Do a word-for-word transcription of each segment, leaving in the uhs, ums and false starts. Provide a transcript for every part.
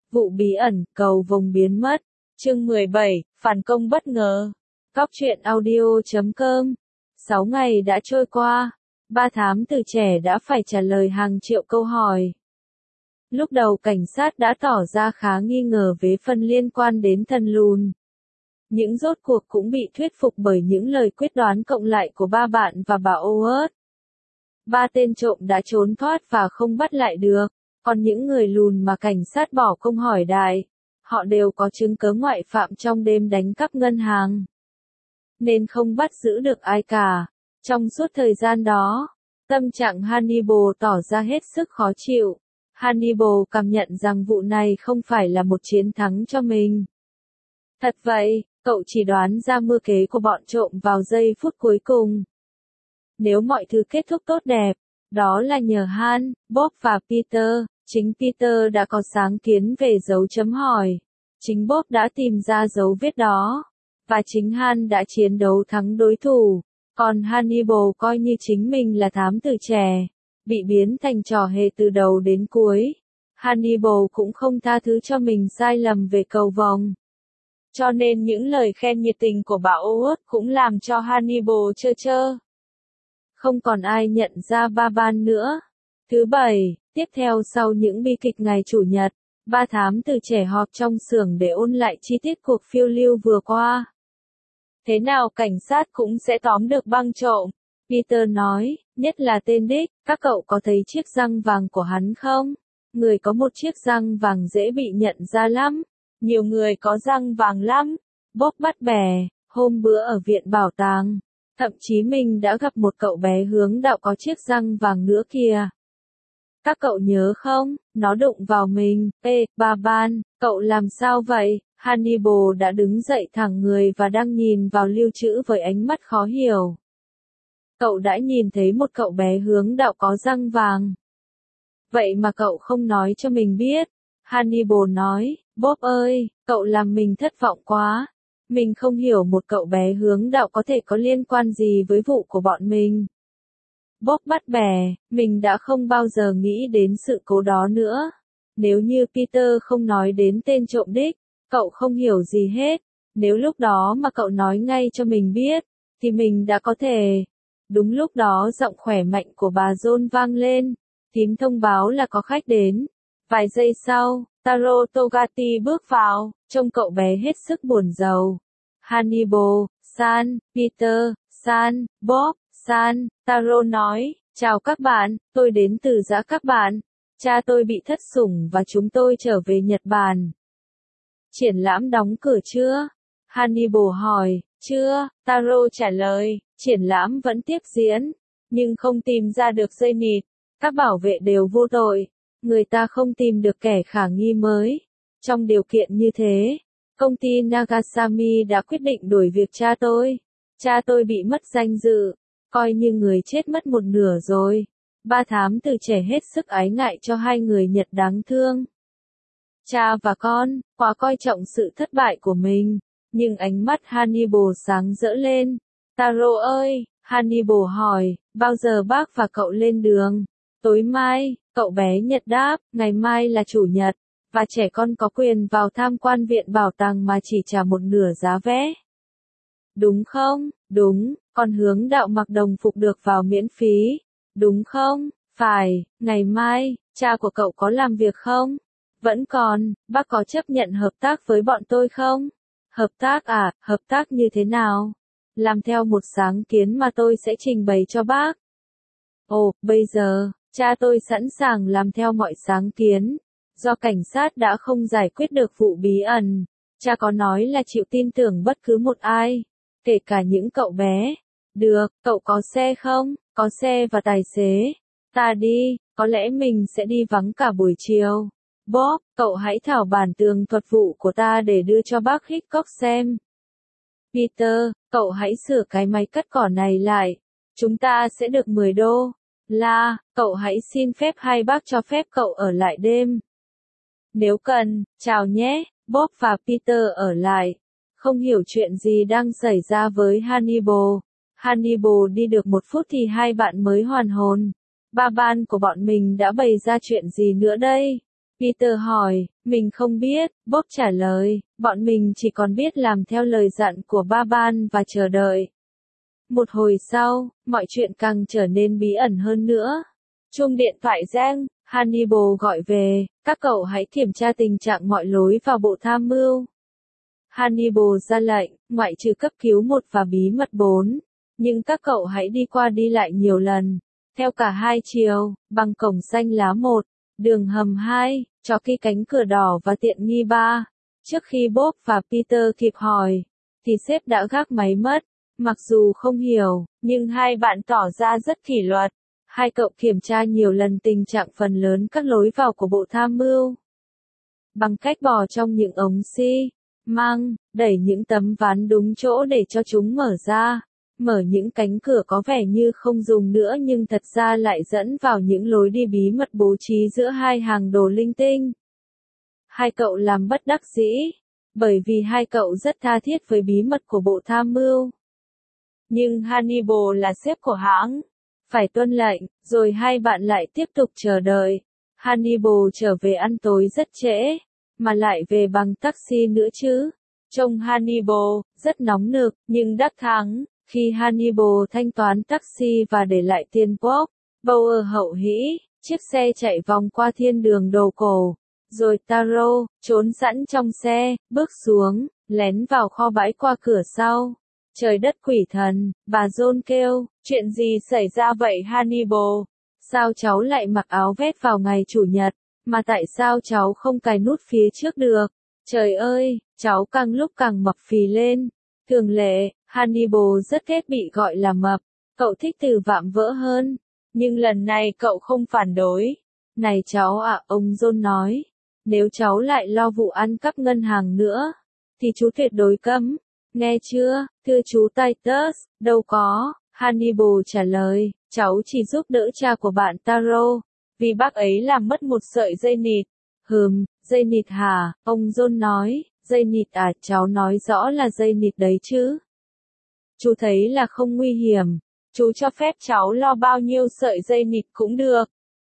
Vụ bí ẩn, cầu vồng biến mất. Chương mười bảy, phản công bất ngờ. Cóc truyện audio chấm com. Sáu ngày đã trôi qua. Ba thám tử trẻ đã phải trả lời hàng triệu câu hỏi. Lúc đầu cảnh sát đã tỏ ra khá nghi ngờ về phần liên quan đến thần lùn. Những rốt cuộc cũng bị thuyết phục bởi những lời quyết đoán cộng lại của ba bạn và bà Howard. Ba tên trộm đã trốn thoát và không bắt lại được. Còn những người lùn mà cảnh sát bỏ công hỏi đại, họ đều có chứng cớ ngoại phạm trong đêm đánh cắp ngân hàng. Nên không bắt giữ được ai cả. Trong suốt thời gian đó, tâm trạng Hannibal tỏ ra hết sức khó chịu. Hannibal cảm nhận rằng vụ này không phải là một chiến thắng cho mình. Thật vậy, cậu chỉ đoán ra mưu kế của bọn trộm vào giây phút cuối cùng. Nếu mọi thứ kết thúc tốt đẹp, đó là nhờ Han, Bob và Peter. Chính Peter đã có sáng kiến về dấu chấm hỏi. Chính Bob đã tìm ra dấu vết đó. Và chính Han đã chiến đấu thắng đối thủ. Còn Hannibal coi như chính mình là thám tử trẻ. Bị biến thành trò hề từ đầu đến cuối. Hannibal cũng không tha thứ cho mình sai lầm về cầu vồng. Cho nên những lời khen nhiệt tình của bà Howard cũng làm cho Hannibal chơ chơ. Không còn ai nhận ra ba ban nữa. Thứ bảy, tiếp theo sau những bi kịch ngày Chủ nhật, ba thám tử trẻ họp trong xưởng để ôn lại chi tiết cuộc phiêu lưu vừa qua. Thế nào cảnh sát cũng sẽ tóm được băng trộm, Peter nói, nhất là tên Dick. Các cậu có thấy chiếc răng vàng của hắn không? Người có một chiếc răng vàng dễ bị nhận ra lắm. Nhiều người có răng vàng lắm. Bob bắt bẻ, hôm bữa ở viện bảo tàng. Thậm chí mình đã gặp một cậu bé hướng đạo có chiếc răng vàng nữa kìa. Các cậu nhớ không, nó đụng vào mình. Ê, ba ban, cậu làm sao vậy? Hannibal đã đứng dậy thẳng người và đang nhìn vào lưu trữ với ánh mắt khó hiểu. Cậu đã nhìn thấy một cậu bé hướng đạo có răng vàng. Vậy mà cậu không nói cho mình biết. Hannibal nói, Bob ơi, cậu làm mình thất vọng quá. Mình không hiểu một cậu bé hướng đạo có thể có liên quan gì với vụ của bọn mình. Bob bắt bẻ, mình đã không bao giờ nghĩ đến sự cố đó nữa. Nếu như Peter không nói đến tên trộm Dick, cậu không hiểu gì hết. Nếu lúc đó mà cậu nói ngay cho mình biết, thì mình đã có thể. Đúng lúc đó giọng khỏe mạnh của bà John vang lên. Tím thông báo là có khách đến. Vài giây sau, Taro Togati bước vào, trông cậu bé hết sức buồn rầu. Hannibal, San, Peter, San, Bob, San, Taro nói, chào các bạn, tôi đến từ giã các bạn. Cha tôi bị thất sủng và chúng tôi trở về Nhật Bản. Triển lãm đóng cửa chưa? Hannibal hỏi, chưa, Taro trả lời, triển lãm vẫn tiếp diễn, nhưng không tìm ra được dây nịt. Các bảo vệ đều vô tội. Người ta không tìm được kẻ khả nghi mới. Trong điều kiện như thế, công ty Nagasami đã quyết định đuổi việc cha tôi. Cha tôi bị mất danh dự, coi như người chết mất một nửa rồi. Ba thám tử trẻ hết sức ái ngại cho hai người Nhật đáng thương. Cha và con, quá coi trọng sự thất bại của mình. Nhưng ánh mắt Hannibal sáng rỡ lên. Taro ơi, Hannibal hỏi, bao giờ bác và cậu lên đường? Tối mai, cậu bé Nhật đáp, ngày mai là Chủ nhật, và trẻ con có quyền vào tham quan viện bảo tàng mà chỉ trả một nửa giá vé. Đúng không? Đúng, còn hướng đạo mặc đồng phục được vào miễn phí. Đúng không? Phải, ngày mai, cha của cậu có làm việc không? Vẫn còn, bác có chấp nhận hợp tác với bọn tôi không? Hợp tác à, hợp tác như thế nào? Làm theo một sáng kiến mà tôi sẽ trình bày cho bác. Ồ, bây giờ, cha tôi sẵn sàng làm theo mọi sáng kiến. Do cảnh sát đã không giải quyết được vụ bí ẩn, cha có nói là chịu tin tưởng bất cứ một ai, kể cả những cậu bé. Được, cậu có xe không? Có xe và tài xế. Ta đi, có lẽ mình sẽ đi vắng cả buổi chiều. Bob, cậu hãy thảo bản tường thuật vụ của ta để đưa cho bác Hitchcock xem. Peter, cậu hãy sửa cái máy cắt cỏ này lại. Chúng ta sẽ được mười đô. La, cậu hãy xin phép hai bác cho phép cậu ở lại đêm. Nếu cần, chào nhé. Bob và Peter ở lại. Không hiểu chuyện gì đang xảy ra với Hannibal. Hannibal đi được một phút thì hai bạn mới hoàn hồn. Ba ban của bọn mình đã bày ra chuyện gì nữa đây? Peter hỏi, mình không biết, Bob trả lời, bọn mình chỉ còn biết làm theo lời dặn của ba ban và chờ đợi. Một hồi sau, mọi chuyện càng trở nên bí ẩn hơn nữa. Chuông điện thoại reng, Hannibal gọi về, các cậu hãy kiểm tra tình trạng mọi lối vào bộ tham mưu. Hannibal ra lệnh, ngoại trừ cấp cứu một và bí mật bốn, nhưng các cậu hãy đi qua đi lại nhiều lần, theo cả hai chiều, bằng cổng xanh lá một, đường hầm hai, cho khi cánh cửa đỏ và tiện nghi ba. Trước khi Bob và Peter kịp hỏi, thì sếp đã gác máy mất. Mặc dù không hiểu, nhưng hai bạn tỏ ra rất kỷ luật. Hai cậu kiểm tra nhiều lần tình trạng phần lớn các lối vào của bộ tham mưu. Bằng cách bò trong những ống xi măng, đẩy những tấm ván đúng chỗ để cho chúng mở ra, mở những cánh cửa có vẻ như không dùng nữa nhưng thật ra lại dẫn vào những lối đi bí mật bố trí giữa hai hàng đồ linh tinh. Hai cậu làm bất đắc dĩ, bởi vì hai cậu rất tha thiết với bí mật của bộ tham mưu. Nhưng Hannibal là sếp của hãng, phải tuân lệnh, rồi hai bạn lại tiếp tục chờ đợi. Hannibal trở về ăn tối rất trễ, mà lại về bằng taxi nữa chứ. Trông Hannibal rất nóng nực, nhưng đắc thắng, khi Hannibal thanh toán taxi và để lại tiền Bob, Bauer hậu hĩ, chiếc xe chạy vòng qua thiên đường đồ cổ. Rồi Taro, trốn sẵn trong xe, bước xuống, lén vào kho bãi qua cửa sau. Trời đất quỷ thần, bà John kêu, chuyện gì xảy ra vậy Hannibal? Sao cháu lại mặc áo vest vào ngày Chủ nhật, mà tại sao cháu không cài nút phía trước được? Trời ơi, cháu càng lúc càng mập phì lên. Thường lệ, Hannibal rất ghét bị gọi là mập, cậu thích từ vạm vỡ hơn. Nhưng lần này cậu không phản đối. Này cháu ạ, ông John nói, nếu cháu lại lo vụ ăn cắp ngân hàng nữa, thì chú tuyệt đối cấm. Nghe chưa, thưa chú Titus, đâu có, Hannibal trả lời, cháu chỉ giúp đỡ cha của bạn Taro, vì bác ấy làm mất một sợi dây nịt. Hừm, dây nịt hả, ông John nói, dây nịt à, cháu nói rõ là dây nịt đấy chứ. Chú thấy là không nguy hiểm, chú cho phép cháu lo bao nhiêu sợi dây nịt cũng được.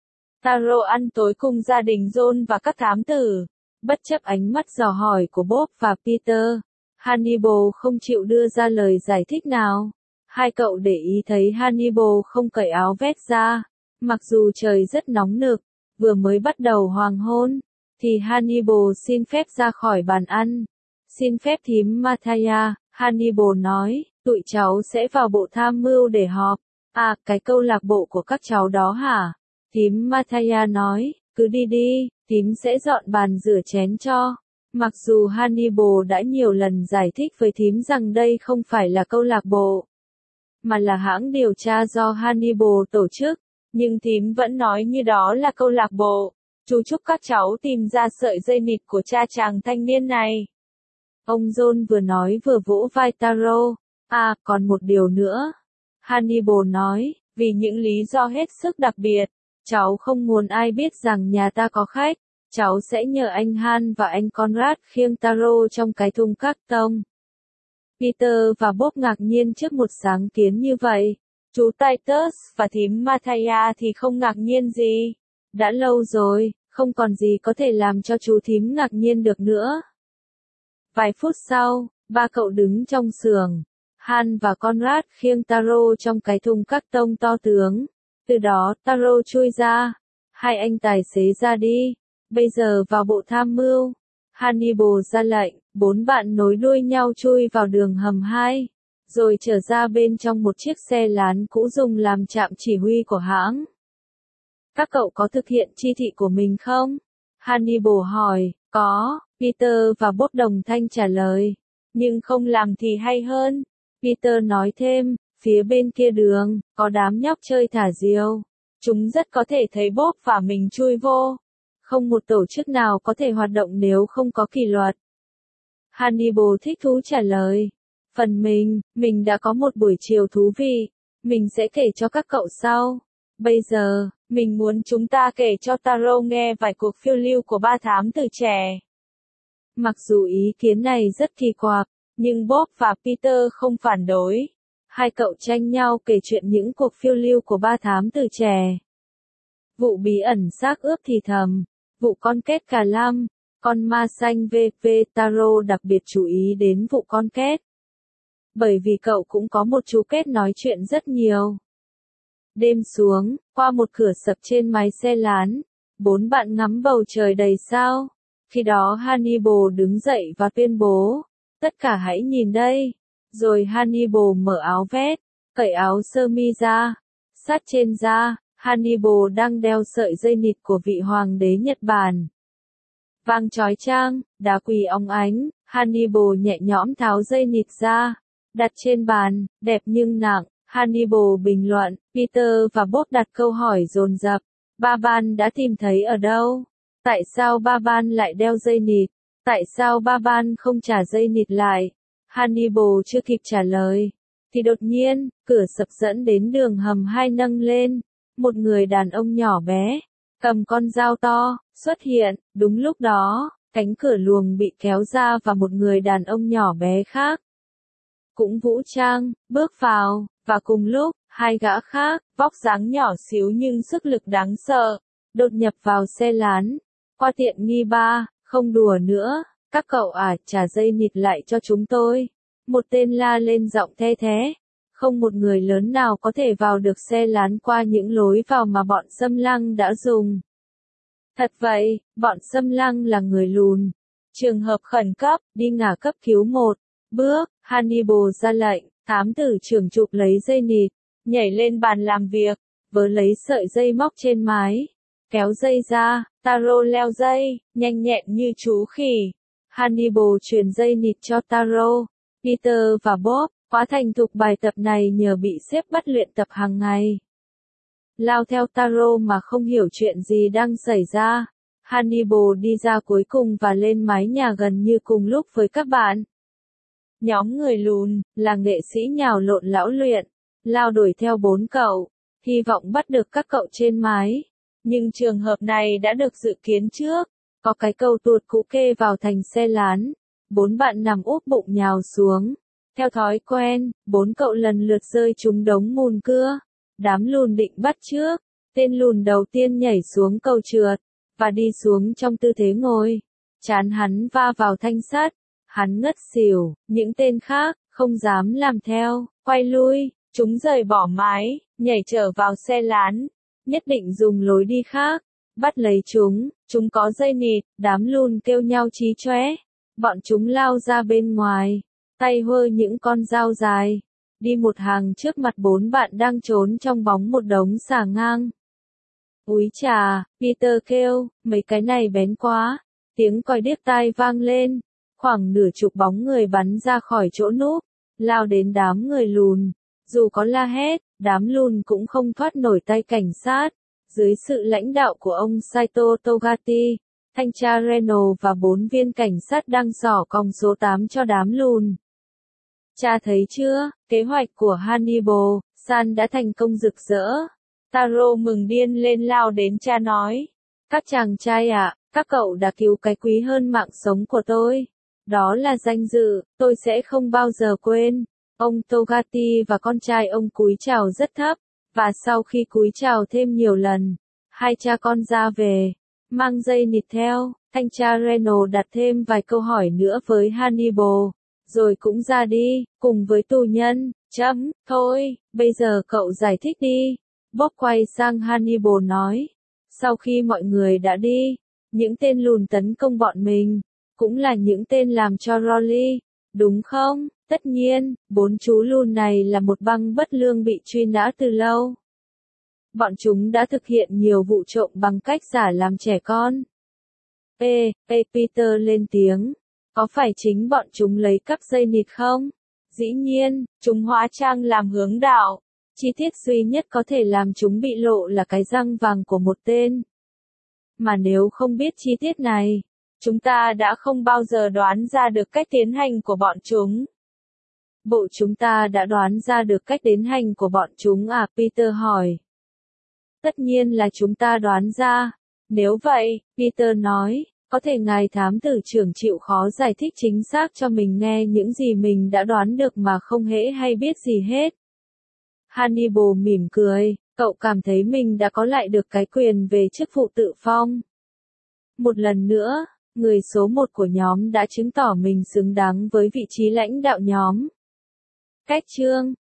Taro ăn tối cùng gia đình John và các thám tử, bất chấp ánh mắt dò hỏi của Bob và Peter. Hannibal không chịu đưa ra lời giải thích nào. Hai cậu để ý thấy Hannibal không cởi áo vest ra. Mặc dù trời rất nóng nực, vừa mới bắt đầu hoàng hôn, thì Hannibal xin phép ra khỏi bàn ăn. Xin phép thím Mataya, Hannibal nói, tụi cháu sẽ vào bộ tham mưu để họp. À, cái câu lạc bộ của các cháu đó hả? Thím Mataya nói, cứ đi đi, thím sẽ dọn bàn rửa chén cho. Mặc dù Hannibal đã nhiều lần giải thích với thím rằng đây không phải là câu lạc bộ, mà là hãng điều tra do Hannibal tổ chức, nhưng thím vẫn nói như đó là câu lạc bộ. Chú chúc các cháu tìm ra sợi dây nịt của cha chàng thanh niên này. Ông John vừa nói vừa vỗ vai Taro. À, còn một điều nữa. Hannibal nói, vì những lý do hết sức đặc biệt, cháu không muốn ai biết rằng nhà ta có khách. Cháu sẽ nhờ anh Han và anh Conrad khiêng Taro trong cái thùng các tông. Peter và Bob ngạc nhiên trước một sáng kiến như vậy. Chú Titus và thím Mataya thì không ngạc nhiên gì. Đã lâu rồi, không còn gì có thể làm cho chú thím ngạc nhiên được nữa. Vài phút sau, ba cậu đứng trong xưởng. Han và Conrad khiêng Taro trong cái thùng các tông to tướng. Từ đó Taro chui ra. Hai anh tài xế ra đi. Bây giờ vào bộ tham mưu. Hannibal ra lệnh, bốn bạn nối đuôi nhau chui vào đường hầm hai, rồi trở ra bên trong một chiếc xe lán cũ dùng làm trạm chỉ huy của hãng. Các cậu có thực hiện chỉ thị của mình không? Hannibal hỏi. Có, Peter và Bob đồng thanh trả lời. Nhưng không làm thì hay hơn. Peter nói thêm, phía bên kia đường, có đám nhóc chơi thả diều. Chúng rất có thể thấy Bob và mình chui vô. Không một tổ chức nào có thể hoạt động nếu không có kỷ luật. Hannibal thích thú trả lời. Phần mình, mình đã có một buổi chiều thú vị. Mình sẽ kể cho các cậu sau. Bây giờ, mình muốn chúng ta kể cho Taro nghe vài cuộc phiêu lưu của ba thám tử trẻ. Mặc dù ý kiến này rất kỳ quặc, nhưng Bob và Peter không phản đối. Hai cậu tranh nhau kể chuyện những cuộc phiêu lưu của ba thám tử trẻ. Vụ bí ẩn xác ướp thì thầm. Vụ con két cà lam, con ma xanh vê vê Taro đặc biệt chú ý đến vụ con két. Bởi vì cậu cũng có một chú két nói chuyện rất nhiều. Đêm xuống, qua một cửa sập trên mái xe lán, bốn bạn ngắm bầu trời đầy sao. Khi đó Hannibal đứng dậy và tuyên bố, tất cả hãy nhìn đây. Rồi Hannibal mở áo vest, cởi áo sơ mi ra. Sát trên da, Hannibal đang đeo sợi dây nịt của vị hoàng đế Nhật Bản. Vàng chói chang, đá quý óng ánh, Hannibal nhẹ nhõm tháo dây nịt ra, đặt trên bàn, đẹp nhưng nặng. Hannibal bình luận, Peter và Bob đặt câu hỏi dồn dập. Ba Ban đã tìm thấy ở đâu? Tại sao Ba Ban lại đeo dây nịt? Tại sao Ba Ban không trả dây nịt lại? Hannibal chưa kịp trả lời, thì đột nhiên, cửa sập dẫn đến đường hầm hai nâng lên. Một người đàn ông nhỏ bé, cầm con dao to, xuất hiện. Đúng lúc đó, cánh cửa luồng bị kéo ra và một người đàn ông nhỏ bé khác, cũng vũ trang, bước vào. Và cùng lúc, hai gã khác, vóc dáng nhỏ xíu nhưng sức lực đáng sợ, đột nhập vào xe lán. Qua tiện nghi ba, không đùa nữa, các cậu à, trả dây nịt lại cho chúng tôi. Một tên la lên giọng the thé. Không một người lớn nào có thể vào được xe lán qua những lối vào mà bọn Xâm Lăng đã dùng. Thật vậy, bọn Xâm Lăng là người lùn. Trường hợp khẩn cấp, đi ngả cấp cứu một. Bước, Hannibal ra lệnh. Thám tử trưởng chụp lấy dây nịt, nhảy lên bàn làm việc, vớ lấy sợi dây móc trên mái, kéo dây ra. Taro leo dây, nhanh nhẹn như chú khỉ. Hannibal truyền dây nịt cho Taro. Peter và Bob, quá thành thục bài tập này nhờ bị sếp bắt luyện tập hàng ngày. Lao theo Taro mà không hiểu chuyện gì đang xảy ra. Hannibal đi ra cuối cùng và lên mái nhà gần như cùng lúc với các bạn. Nhóm người lùn, là nghệ sĩ nhào lộn lão luyện, lao đuổi theo bốn cậu, hy vọng bắt được các cậu trên mái. Nhưng trường hợp này đã được dự kiến trước, có cái cầu tuột cũ kê vào thành xe lán. Bốn bạn nằm úp bụng nhào xuống. Theo thói quen, bốn cậu lần lượt rơi trúng đống mùn cưa. Đám lùn định bắt trước, tên lùn đầu tiên nhảy xuống cầu trượt, và đi xuống trong tư thế ngồi. Trán hắn va vào thanh sắt. Hắn ngất xỉu, những tên khác, không dám làm theo, quay lui, chúng rời bỏ mái, nhảy trở vào xe lán, nhất định dùng lối đi khác, bắt lấy chúng, chúng có dây nịt, đám lùn kêu nhau chí chóe, bọn chúng lao ra bên ngoài, tay hơ những con dao dài, đi một hàng trước mặt bốn bạn đang trốn trong bóng một đống xà ngang. Úi chà, Peter kêu, mấy cái này bén quá, tiếng còi điếc tai vang lên. Khoảng nửa chục bóng người bắn ra khỏi chỗ núp, lao đến đám người lùn. Dù có la hét, đám lùn cũng không thoát nổi tay cảnh sát. Dưới sự lãnh đạo của ông Saito Togati, thanh tra Reno và bốn viên cảnh sát đang xỏ còng số tám cho đám lùn. Cha thấy chưa, kế hoạch của Hannibal, San đã thành công rực rỡ. Taro mừng điên lên lao đến cha nói. Các chàng trai ạ, à, các cậu đã cứu cái quý hơn mạng sống của tôi. Đó là danh dự, tôi sẽ không bao giờ quên. Ông Togati và con trai ông cúi chào rất thấp, và sau khi cúi chào thêm nhiều lần, hai cha con ra về, mang dây nịt theo. Thanh tra Reno đặt thêm vài câu hỏi nữa với Hannibal, rồi cũng ra đi, cùng với tù nhân. Chấm, thôi, bây giờ cậu giải thích đi. Bob quay sang Hannibal nói. Sau khi mọi người đã đi, những tên lùn tấn công bọn mình, cũng là những tên làm cho Rolly, đúng không? Tất nhiên, bốn chú lùn này là một băng bất lương bị truy nã từ lâu. Bọn chúng đã thực hiện nhiều vụ trộm bằng cách giả làm trẻ con. Ê, ê Peter lên tiếng, có phải chính bọn chúng lấy cắp dây nịt không? Dĩ nhiên, chúng hóa trang làm hướng đạo. Chi tiết duy nhất có thể làm chúng bị lộ là cái răng vàng của một tên. Mà nếu không biết chi tiết này, chúng ta đã không bao giờ đoán ra được cách tiến hành của bọn chúng. Bộ chúng ta đã đoán ra được cách tiến hành của bọn chúng à? Peter hỏi. Tất nhiên là chúng ta đoán ra. Nếu vậy, Peter nói, có thể ngài thám tử trưởng chịu khó giải thích chính xác cho mình nghe những gì mình đã đoán được mà không hễ hay biết gì hết. Hannibal mỉm cười, cậu cảm thấy mình đã có lại được cái quyền về chức vụ tự phong. Một lần nữa, người số một của nhóm đã chứng tỏ mình xứng đáng với vị trí lãnh đạo nhóm. Cách chương